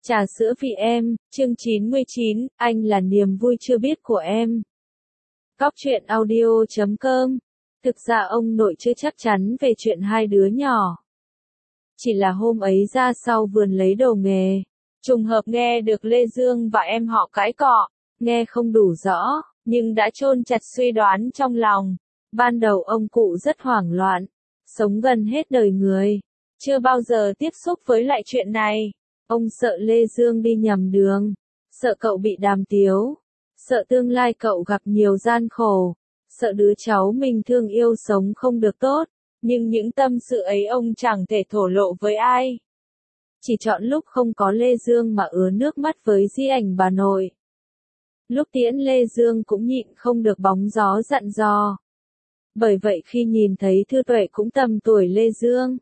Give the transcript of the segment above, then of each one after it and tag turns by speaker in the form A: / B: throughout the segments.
A: Trà sữa vì em, chương 99, anh là niềm vui chưa biết của em. Cóc truyện audio.com. Thực ra ông nội chưa chắc chắn về chuyện hai đứa nhỏ. Chỉ là hôm ấy ra sau vườn lấy đồ nghề, trùng hợp nghe được Lê Dương và em họ cãi cọ, nghe không đủ rõ, nhưng đã chôn chặt suy đoán trong lòng. Ban đầu ông cụ rất hoảng loạn, sống gần hết đời người, chưa bao giờ tiếp xúc với lại chuyện này. Ông sợ Lê Dương đi nhầm đường, sợ cậu bị đàm tiếu, sợ tương lai cậu gặp nhiều gian khổ, sợ đứa cháu mình thương yêu sống không được tốt, nhưng những tâm sự ấy ông chẳng thể thổ lộ với ai. Chỉ chọn lúc không có Lê Dương mà ứa nước mắt với di ảnh bà nội. Lúc tiễn Lê Dương cũng nhịn không được bóng gió dặn dò. Bởi vậy khi nhìn thấy Thư Tuệ cũng tầm tuổi Lê Dương,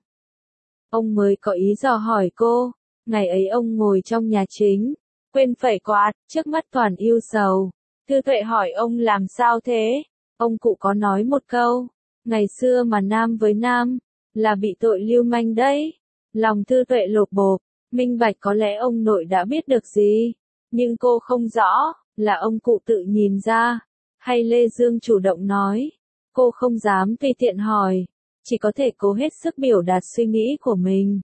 A: ông mới có ý dò hỏi cô. Ngày ấy ông ngồi trong nhà chính, quên phẩy quạt, trước mắt toàn ưu sầu. Thư Tuệ hỏi ông làm sao thế? Ông cụ có nói một câu, ngày xưa mà nam với nam, là bị tội lưu manh đấy. Lòng Thư Tuệ lột bột, minh bạch có lẽ ông nội đã biết được gì, nhưng cô không rõ, là ông cụ tự nhìn ra, hay Lê Dương chủ động nói. Cô không dám tùy tiện hỏi, chỉ có thể cố hết sức biểu đạt suy nghĩ của mình.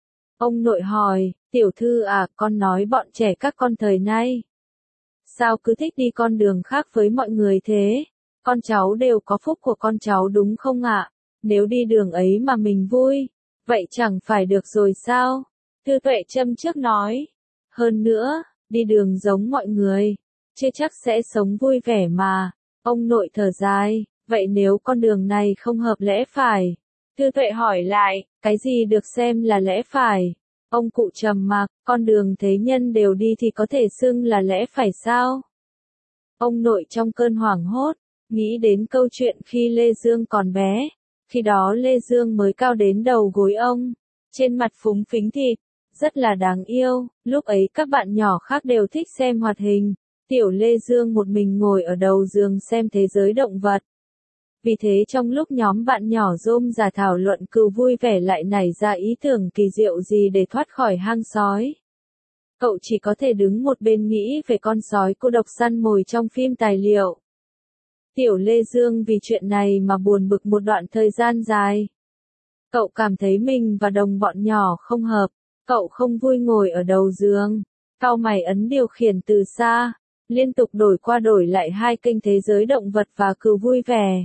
A: Ông nội hỏi, tiểu thư à, con nói bọn trẻ các con thời nay sao cứ thích đi con đường khác với mọi người thế? Con cháu đều có phúc của con cháu đúng không ạ? Nếu đi đường ấy mà mình vui, vậy chẳng phải được rồi sao? Thư Tuệ châm trước nói. Hơn nữa, đi đường giống mọi người, chưa chắc sẽ sống vui vẻ mà. Ông nội thở dài, vậy nếu con đường này không hợp lẽ phải? Thư Tuệ hỏi lại, cái gì được xem là lẽ phải? Ông cụ trầm mặc, con đường thế nhân đều đi thì có thể xưng là lẽ phải sao? Ông nội trong cơn hoảng hốt, nghĩ đến câu chuyện khi Lê Dương còn bé. Khi đó Lê Dương mới cao đến đầu gối ông, trên mặt phúng phính thịt, rất là đáng yêu. Lúc ấy các bạn nhỏ khác đều thích xem hoạt hình, tiểu Lê Dương một mình ngồi ở đầu giường xem thế giới động vật. Vì thế trong lúc nhóm bạn nhỏ rôm rả thảo luận cừu vui vẻ lại nảy ra ý tưởng kỳ diệu gì để thoát khỏi hang sói. Cậu chỉ có thể đứng một bên nghĩ về con sói cô độc săn mồi trong phim tài liệu. Tiểu Lê Dương vì chuyện này mà buồn bực một đoạn thời gian dài. Cậu cảm thấy mình và đồng bọn nhỏ không hợp, cậu không vui ngồi ở đầu giường, cau mày ấn điều khiển từ xa, liên tục đổi qua đổi lại hai kênh thế giới động vật và cừu vui vẻ.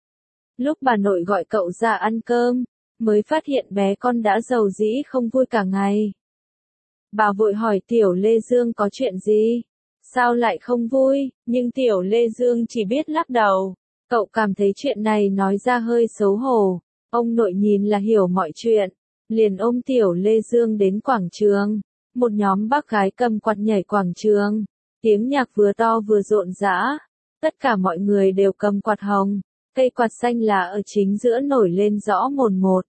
A: Lúc bà nội gọi cậu ra ăn cơm, mới phát hiện bé con đã rầu rĩ không vui cả ngày. Bà vội hỏi tiểu Lê Dương có chuyện gì? Sao lại không vui? Nhưng tiểu Lê Dương chỉ biết lắc đầu. Cậu cảm thấy chuyện này nói ra hơi xấu hổ. Ông nội nhìn là hiểu mọi chuyện. Liền ôm tiểu Lê Dương đến quảng trường. Một nhóm bác gái cầm quạt nhảy quảng trường. Tiếng nhạc vừa to vừa rộn rã. Tất cả mọi người đều cầm quạt hồng. Cây quạt xanh là ở chính giữa nổi lên rõ mồn một.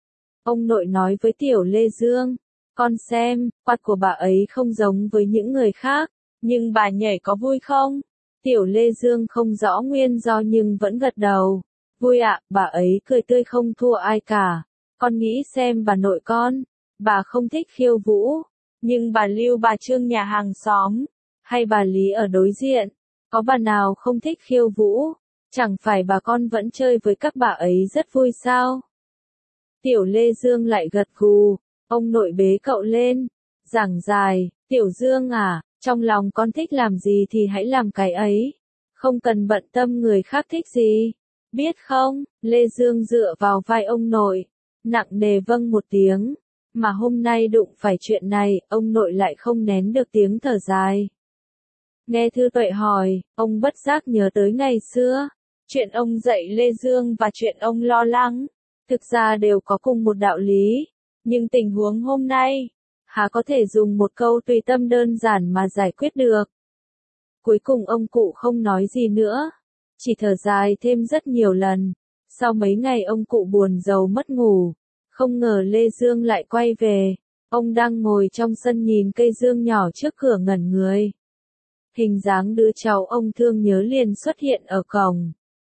A: Ông nội nói với tiểu Lê Dương, con xem, quạt của bà ấy không giống với những người khác, nhưng bà nhảy có vui không? Tiểu Lê Dương không rõ nguyên do nhưng vẫn gật đầu. Vui ạ, bà ấy cười tươi không thua ai cả. Con nghĩ xem bà nội con, bà không thích khiêu vũ, nhưng bà Lưu bà Trương nhà hàng xóm, hay bà Lý ở đối diện, có bà nào không thích khiêu vũ? Chẳng phải bà con vẫn chơi với các bà ấy rất vui sao? Tiểu Lê Dương lại gật gù, ông nội bế cậu lên, giảng dài, Tiểu Dương à, trong lòng con thích làm gì thì hãy làm cái ấy, không cần bận tâm người khác thích gì, biết không? Lê Dương dựa vào vai ông nội, nặng nề vâng một tiếng, mà hôm nay đụng phải chuyện này, ông nội lại không nén được tiếng thở dài. Nghe Thư Tuệ hỏi, ông bất giác nhớ tới ngày xưa. Chuyện ông dạy Lê Dương và chuyện ông lo lắng, thực ra đều có cùng một đạo lý, nhưng tình huống hôm nay, há có thể dùng một câu tùy tâm đơn giản mà giải quyết được. Cuối cùng ông cụ không nói gì nữa, chỉ thở dài thêm rất nhiều lần. Sau mấy ngày ông cụ buồn rầu mất ngủ, không ngờ Lê Dương lại quay về, ông đang ngồi trong sân nhìn cây dương nhỏ trước cửa ngẩn người. Hình dáng đứa cháu ông thương nhớ liền xuất hiện ở cổng.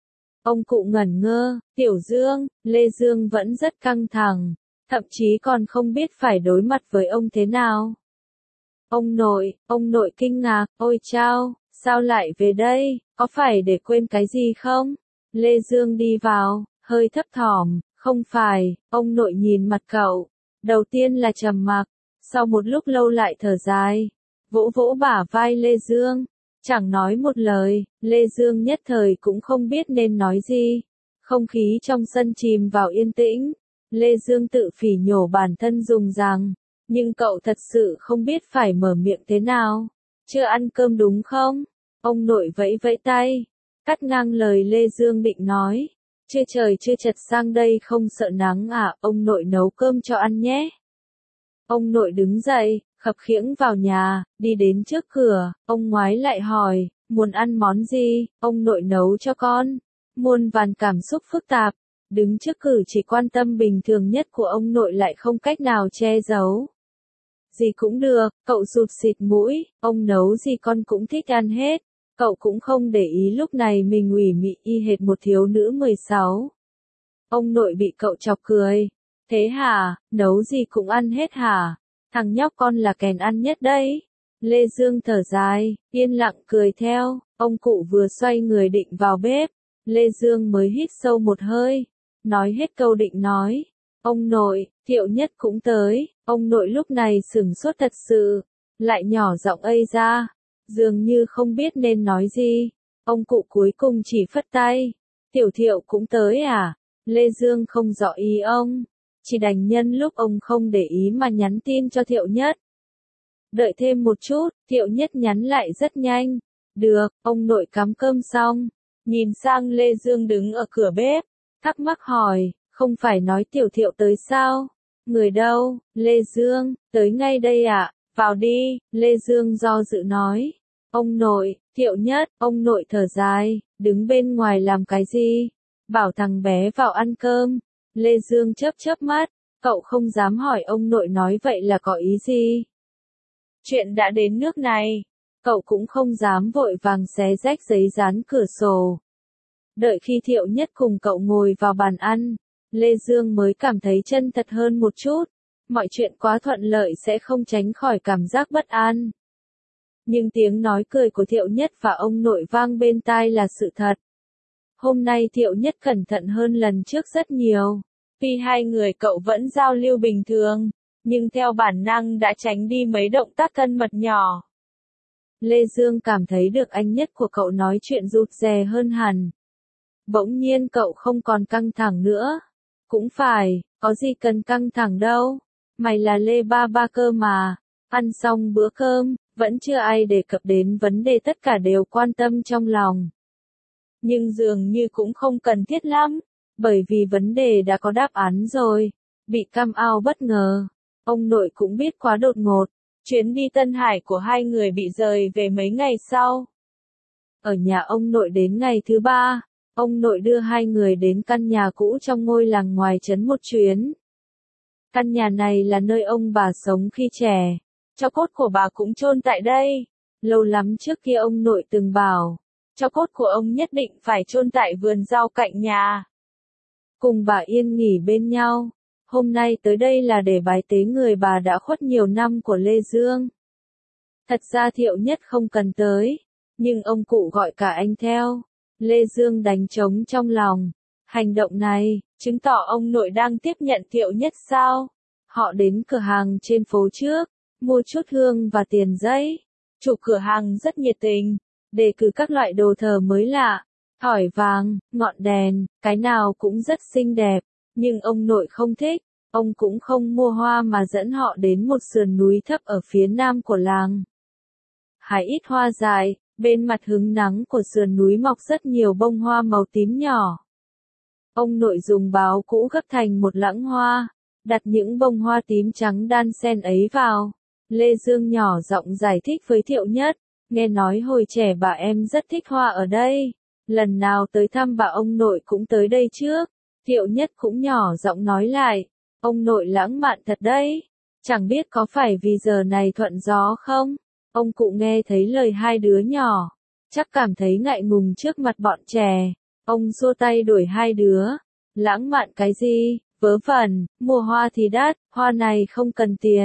A: Ông cụ ngẩn ngơ, Tiểu Dương, Lê Dương vẫn rất căng thẳng, thậm chí còn không biết phải đối mặt với ông thế nào. Ông nội kinh ngạc, ôi chao, sao lại về đây, có phải để quên cái gì không? Lê Dương đi vào, hơi thấp thỏm, không phải, ông nội nhìn mặt cậu. Đầu tiên là trầm mặc, sau một lúc lâu lại thở dài, vỗ vỗ bả vai Lê Dương, chẳng nói một lời, Lê Dương nhất thời cũng không biết nên nói gì. Không khí trong sân chìm vào yên tĩnh, Lê Dương tự phỉ nhổ bản thân dùng rằng, nhưng cậu thật sự không biết phải mở miệng thế nào. Chưa ăn cơm đúng không? Ông nội vẫy vẫy tay, cắt ngang lời Lê Dương định nói. Chưa trời chưa chật sang đây không sợ nắng à, ông nội nấu cơm cho ăn nhé. Ông nội đứng dậy, khập khiễng vào nhà, đi đến trước cửa, ông ngoái lại hỏi, muốn ăn món gì, ông nội nấu cho con. Muôn vàn cảm xúc phức tạp, đứng trước cử chỉ quan tâm bình thường nhất của ông nội lại không cách nào che giấu. Gì cũng được, cậu sụt xịt mũi, ông nấu gì con cũng thích ăn hết. Cậu cũng không để ý lúc này mình ủy mị y hệt một thiếu nữ 16. Ông nội bị cậu chọc cười. Thế hả, nấu gì cũng ăn hết hả? Thằng nhóc con là kèn ăn nhất đấy. Lê Dương thở dài, yên lặng cười theo, ông cụ vừa xoay người định vào bếp. Lê Dương mới hít sâu một hơi, nói hết câu định nói. Ông nội, Thiệu Nhất cũng tới, ông nội lúc này sửng sốt thật sự, lại nhỏ giọng ây ra, dường như không biết nên nói gì. Ông cụ cuối cùng chỉ phất tay, Tiểu Thiệu cũng tới à? Lê Dương không rõ ý ông, chỉ đành nhân lúc ông không để ý mà nhắn tin cho Thiệu Nhất. Đợi thêm một chút, Thiệu Nhất nhắn lại rất nhanh. Được, ông nội cắm cơm xong, nhìn sang Lê Dương đứng ở cửa bếp, thắc mắc hỏi, không phải nói Tiểu Thiệu tới sao? Người đâu? Lê Dương, tới ngay đây ạ, vào đi, Lê Dương do dự nói. Ông nội, Thiệu Nhất, ông nội thở dài, đứng bên ngoài làm cái gì? Bảo thằng bé vào ăn cơm. Lê Dương chớp chớp mắt, cậu không dám hỏi ông nội nói vậy là có ý gì? Chuyện đã đến nước này, cậu cũng không dám vội vàng xé rách giấy dán cửa sổ. Đợi khi Thiệu Nhất cùng cậu ngồi vào bàn ăn, Lê Dương mới cảm thấy chân thật hơn một chút. Mọi chuyện quá thuận lợi sẽ không tránh khỏi cảm giác bất an. Nhưng tiếng nói cười của Thiệu Nhất và ông nội vang bên tai là sự thật. Hôm nay Thiệu Nhất cẩn thận hơn lần trước rất nhiều. Tuy hai người cậu vẫn giao lưu bình thường, nhưng theo bản năng đã tránh đi mấy động tác thân mật nhỏ. Lê Dương cảm thấy được anh Nhất của cậu nói chuyện rụt rè hơn hẳn. Bỗng nhiên cậu không còn căng thẳng nữa. Cũng phải, có gì cần căng thẳng đâu. Mày là Lê Ba Ba cơ mà. Ăn xong bữa cơm, vẫn chưa ai đề cập đến vấn đề tất cả đều quan tâm trong lòng. Nhưng dường như cũng không cần thiết lắm, bởi vì vấn đề đã có đáp án rồi. Bị cam ao bất ngờ. Ông nội cũng biết quá đột ngột. Chuyến đi Tân Hải của hai người bị rời về mấy ngày sau. Ở nhà ông nội đến ngày thứ 3, ông nội đưa hai người đến căn nhà cũ trong ngôi làng ngoài trấn một chuyến. Căn nhà này là nơi ông bà sống khi trẻ. Tro cốt của bà cũng chôn tại đây. Lâu lắm trước kia ông nội từng bảo, tro cốt của ông nhất định phải chôn tại vườn rau cạnh nhà. Cùng bà yên nghỉ bên nhau. Hôm nay tới đây là để bái tế người bà đã khuất nhiều năm của Lê Dương. Thật ra Thiệu Nhất không cần tới, nhưng ông cụ gọi cả anh theo. Lê Dương đánh trống trong lòng. Hành động này, chứng tỏ ông nội đang tiếp nhận Thiệu Nhất sao? Họ đến cửa hàng trên phố trước, mua chút hương và tiền giấy. Chủ cửa hàng rất nhiệt tình, đề cử các loại đồ thờ mới lạ, thỏi vàng, ngọn đèn, cái nào cũng rất xinh đẹp. Nhưng ông nội không thích, ông cũng không mua hoa mà dẫn họ đến một sườn núi thấp ở phía nam của làng. Hái ít hoa dại, bên mặt hứng nắng của sườn núi mọc rất nhiều bông hoa màu tím nhỏ. Ông nội dùng báo cũ gấp thành một lẵng hoa, đặt những bông hoa tím trắng đan xen ấy vào. Lê Dương nhỏ giọng giải thích với Thiệu Nhất, nghe nói hồi trẻ bà em rất thích hoa ở đây. Lần nào tới thăm bà ông nội cũng tới đây trước. Thiệu Nhất cũng nhỏ giọng nói lại, ông nội lãng mạn thật đấy, chẳng biết có phải vì giờ này thuận gió không? Ông cụ nghe thấy lời hai đứa nhỏ, chắc cảm thấy ngại ngùng trước mặt bọn trẻ. Ông xua tay đuổi hai đứa, lãng mạn cái gì, vớ vẩn, mua hoa thì đắt, hoa này không cần tiền.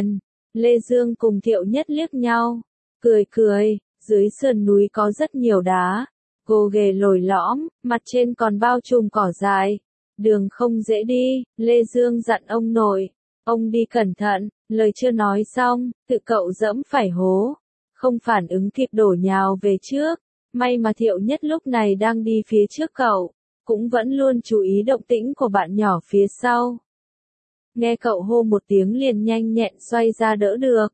A: Lê Dương cùng Thiệu Nhất liếc nhau, cười cười, dưới sườn núi có rất nhiều đá, gồ ghề lồi lõm, mặt trên còn bao trùm cỏ dại. Đường không dễ đi, Lê Dương dặn ông nội, ông đi cẩn thận, lời chưa nói xong, tự cậu dẫm phải hố, không phản ứng kịp đổ nhào về trước, may mà Thiệu Nhất lúc này đang đi phía trước cậu, cũng vẫn luôn chú ý động tĩnh của bạn nhỏ phía sau. Nghe cậu hô một tiếng liền nhanh nhẹn xoay ra đỡ được.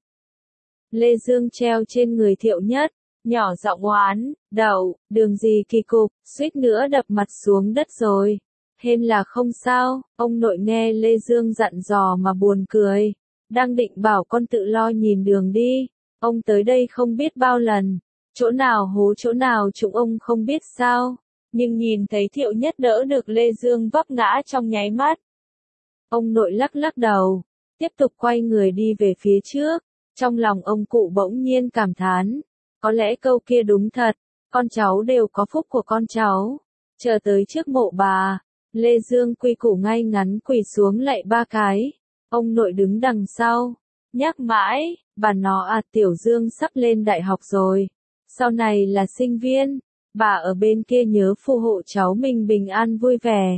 A: Lê Dương treo trên người Thiệu Nhất, nhỏ giọng oán, đậu, đường gì kỳ cục, suýt nữa đập mặt xuống đất rồi. Hên là không sao, ông nội nghe Lê Dương dặn dò mà buồn cười, đang định bảo con tự lo nhìn đường đi, ông tới đây không biết bao lần, chỗ nào hố chỗ nào chúng ông không biết sao, nhưng nhìn thấy Thiệu Nhất đỡ được Lê Dương vấp ngã trong nháy mắt. Ông nội lắc lắc đầu, tiếp tục quay người đi về phía trước, trong lòng ông cụ bỗng nhiên cảm thán, có lẽ câu kia đúng thật, con cháu đều có phúc của con cháu. Chờ tới trước mộ bà, Lê Dương quy củ ngay ngắn quỳ xuống lạy 3 cái, ông nội đứng đằng sau, nhắc mãi, bà nó à Tiểu Dương sắp lên đại học rồi, sau này là sinh viên, bà ở bên kia nhớ phù hộ cháu mình bình an vui vẻ.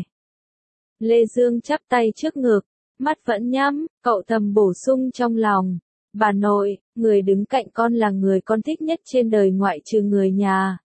A: Lê Dương chắp tay trước ngực, mắt vẫn nhắm, cậu thầm bổ sung trong lòng, bà nội, người đứng cạnh con là người con thích nhất trên đời ngoại trừ người nhà.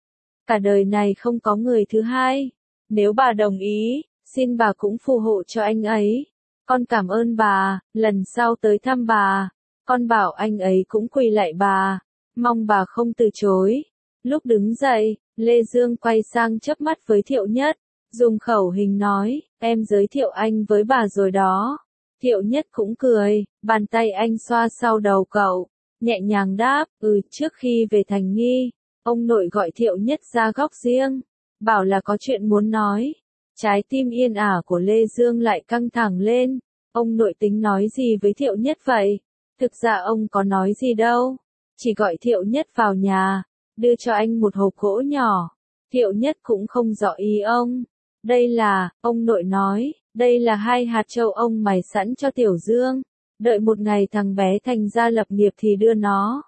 A: Cả đời này không có người thứ hai. Nếu bà đồng ý, xin bà cũng phù hộ cho anh ấy. Con cảm ơn bà, lần sau tới thăm bà, con bảo anh ấy cũng quỳ lạy bà, mong bà không từ chối. Lúc đứng dậy, Lê Dương quay sang chớp mắt với Thiệu Nhất, dùng khẩu hình nói, em giới thiệu anh với bà rồi đó. Thiệu Nhất cũng cười, bàn tay anh xoa sau đầu cậu, nhẹ nhàng đáp, trước khi về Thành Nghi, ông nội gọi Thiệu Nhất ra góc riêng, bảo là có chuyện muốn nói. Trái tim yên ả của Lê Dương lại căng thẳng lên, ông nội tính nói gì với Thiệu Nhất vậy? Thực ra ông có nói gì đâu, chỉ gọi Thiệu Nhất vào nhà, đưa cho anh một hộp gỗ nhỏ. Thiệu Nhất cũng không rõ ý ông. Đây là, ông nội nói, đây là 2 hạt châu ông mài sẵn cho Tiểu Dương, đợi một ngày thằng bé thành ra lập nghiệp thì đưa nó.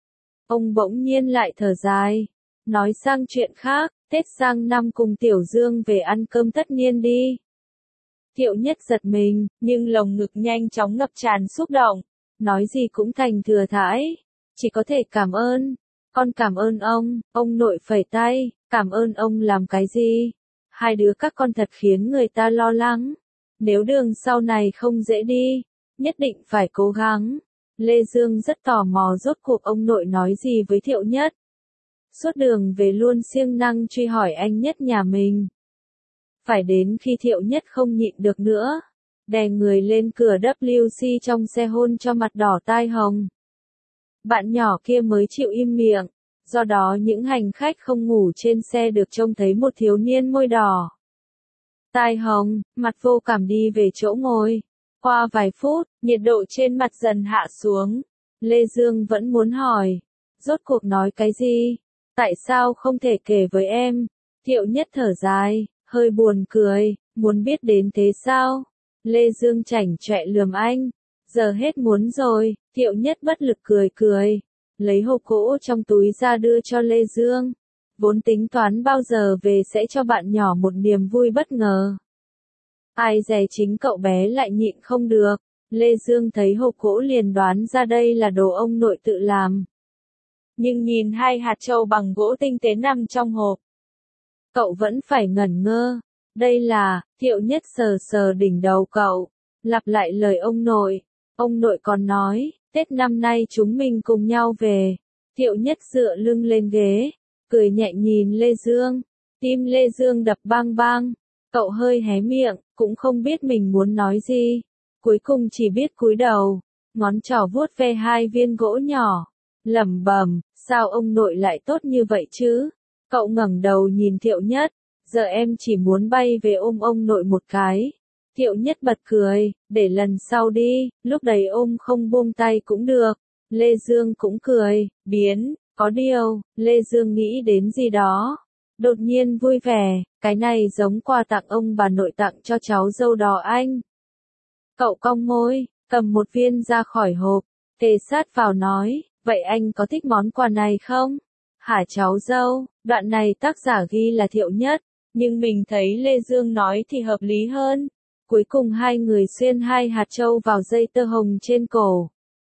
A: Ông bỗng nhiên lại thở dài, nói sang chuyện khác, Tết sang năm cùng Tiểu Dương về ăn cơm tất niên đi. Thiệu Nhất giật mình, nhưng lồng ngực nhanh chóng ngập tràn xúc động, nói gì cũng thành thừa thãi, chỉ có thể cảm ơn. Con cảm ơn ông nội phẩy tay, cảm ơn ông làm cái gì? 2 đứa các con thật khiến người ta lo lắng. Nếu đường sau này không dễ đi, nhất định phải cố gắng. Lê Dương rất tò mò rốt cuộc ông nội nói gì với Thiệu Nhất. Suốt đường về luôn siêng năng truy hỏi anh Nhất nhà mình. Phải đến khi Thiệu Nhất không nhịn được nữa, đè người lên cửa WC trong xe hôn cho mặt đỏ tai hồng. Bạn nhỏ kia mới chịu im miệng, do đó những hành khách không ngủ trên xe được trông thấy một thiếu niên môi đỏ. Tai hồng, mặt vô cảm đi về chỗ ngồi. Qua vài phút, nhiệt độ trên mặt dần hạ xuống. Lê Dương vẫn muốn hỏi, rốt cuộc nói cái gì? Tại sao không thể kể với em? Thiệu Nhất thở dài, hơi buồn cười, muốn biết đến thế sao? Lê Dương chảnh chọe lườm anh, giờ hết muốn rồi. Thiệu Nhất bất lực cười cười, lấy hộp gỗ trong túi ra đưa cho Lê Dương. Vốn tính toán bao giờ về sẽ cho bạn nhỏ một niềm vui bất ngờ. Ai dè chính cậu bé lại nhịn không được. Lê Dương thấy hộp gỗ liền đoán ra đây là đồ ông nội tự làm. Nhưng nhìn 2 hạt châu bằng gỗ tinh tế nằm trong hộp, cậu vẫn phải ngẩn ngơ. Đây là, Thiệu Nhất sờ sờ đỉnh đầu cậu, lặp lại lời ông nội. Ông nội còn nói, Tết năm nay chúng mình cùng nhau về. Thiệu Nhất dựa lưng lên ghế, cười nhẹ nhìn Lê Dương. Tim Lê Dương đập bang bang. Cậu hơi hé miệng, cũng không biết mình muốn nói gì. Cuối cùng chỉ biết cúi đầu, ngón trỏ vuốt ve 2 viên gỗ nhỏ. Lẩm bẩm, sao ông nội lại tốt như vậy chứ? Cậu ngẩng đầu nhìn Thiệu Nhất, giờ em chỉ muốn bay về ôm ông nội một cái. Thiệu Nhất bật cười, để lần sau đi, lúc đấy ôm không buông tay cũng được. Lê Dương cũng cười, biến, có điều, Lê Dương nghĩ đến gì đó. Đột nhiên vui vẻ, cái này giống quà tặng ông bà nội tặng cho cháu dâu đò anh. Cậu cong môi, cầm một viên ra khỏi hộp, Kề sát vào nói, vậy anh có thích món quà này không? Hả cháu dâu, đoạn này tác giả ghi là Thiệu Nhất, nhưng mình thấy Lê Dương nói thì hợp lý hơn. Cuối cùng hai người xuyên 2 hạt châu vào dây tơ hồng trên cổ.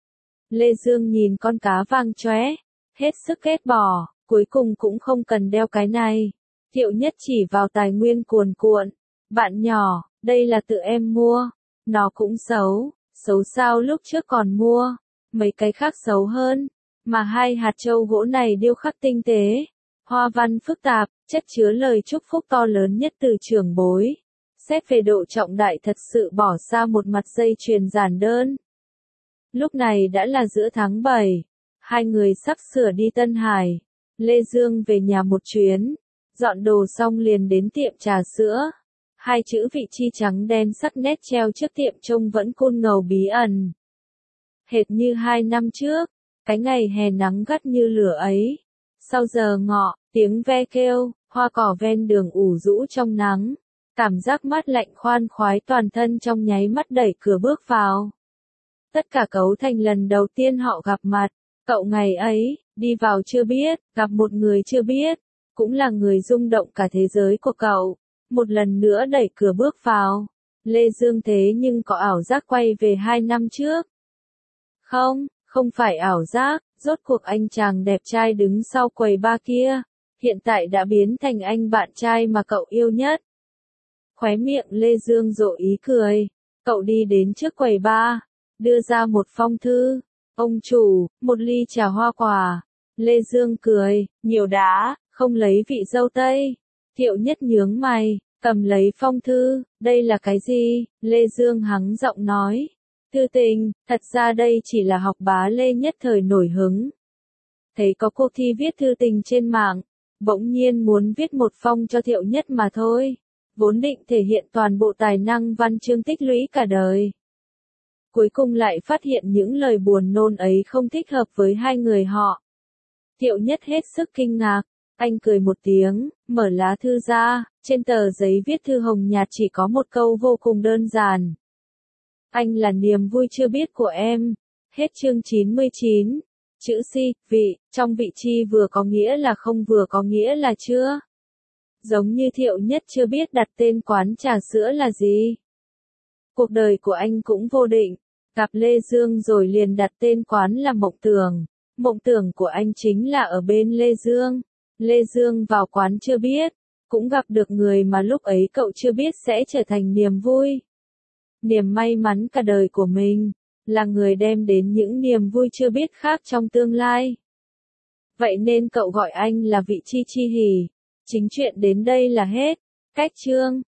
A: Lê Dương nhìn con cá vàng chóe, hết sức ghét bỏ, cuối cùng cũng không cần đeo cái này. Thiệu Nhất chỉ vào tài nguyên cuồn cuộn. Bạn nhỏ, đây là tự em mua. Nó cũng xấu, xấu sao lúc trước còn mua. Mấy cái khác xấu hơn. Mà 2 hạt châu gỗ này điêu khắc tinh tế. Hoa văn phức tạp, chất chứa lời chúc phúc to lớn nhất từ trưởng bối. Xét về độ trọng đại thật sự bỏ xa một mặt dây chuyền giản đơn. Lúc này đã là giữa tháng 7. Hai người sắp sửa đi Tân Hải. Lê Dương về nhà một chuyến. Dọn đồ xong liền đến tiệm trà sữa. 2 chữ vị chi trắng đen sắc nét treo trước tiệm trông vẫn côn ngầu bí ẩn. Hệt như 2 năm trước, cái ngày hè nắng gắt như lửa ấy. Sau giờ ngọ, tiếng ve kêu, hoa cỏ ven đường ủ rũ trong nắng. Cảm giác mát lạnh khoan khoái toàn thân trong nháy mắt đẩy cửa bước vào. Tất cả cấu thành lần đầu tiên họ gặp mặt. Cậu ngày ấy, đi vào chưa biết, gặp một người chưa biết. Cũng là người rung động cả thế giới của cậu. Một lần nữa đẩy cửa bước vào. Lê Dương thế nhưng có ảo giác quay về 2 năm trước. Không, không phải ảo giác, rốt cuộc anh chàng đẹp trai đứng sau quầy bar kia. Hiện tại đã biến thành anh bạn trai mà cậu yêu nhất. Khóe miệng Lê Dương rộ ý cười. Cậu đi đến trước quầy bar, đưa ra một phong thư. Ông chủ, một ly trà hoa quả. Lê Dương cười, nhiều đã, không lấy vị dâu tây. Thiệu Nhất nhướng mày, cầm lấy phong thư, đây là cái gì? Lê Dương hắng giọng nói. Thư tình, thật ra đây chỉ là học bá Lê nhất thời nổi hứng. Thấy có cuộc thi viết thư tình trên mạng, bỗng nhiên muốn viết một phong cho Thiệu Nhất mà thôi. Vốn định thể hiện toàn bộ tài năng văn chương tích lũy cả đời. Cuối cùng lại phát hiện những lời buồn nôn ấy không thích hợp với hai người họ. Thiệu Nhất hết sức kinh ngạc, anh cười một tiếng, mở lá thư ra, trên tờ giấy viết thư hồng nhạt chỉ có một câu vô cùng đơn giản. Anh là niềm vui chưa biết của em. Hết chương 99. Chữ si, vị, trong vị chi vừa có nghĩa là không vừa có nghĩa là chưa. Giống như Thiệu Nhất chưa biết đặt tên quán trà sữa là gì. Cuộc đời của anh cũng vô định. Gặp Lê Dương rồi liền đặt tên quán là Mộng Tưởng. Mộng tưởng của anh chính là ở bên Lê Dương. Lê Dương vào quán chưa biết, cũng gặp được người mà lúc ấy cậu chưa biết sẽ trở thành niềm vui. Niềm may mắn cả đời của mình, là người đem đến những niềm vui chưa biết khác trong tương lai. Vậy nên cậu gọi anh là vị chi chi hỉ. Chính chuyện đến đây là hết. Cách chương.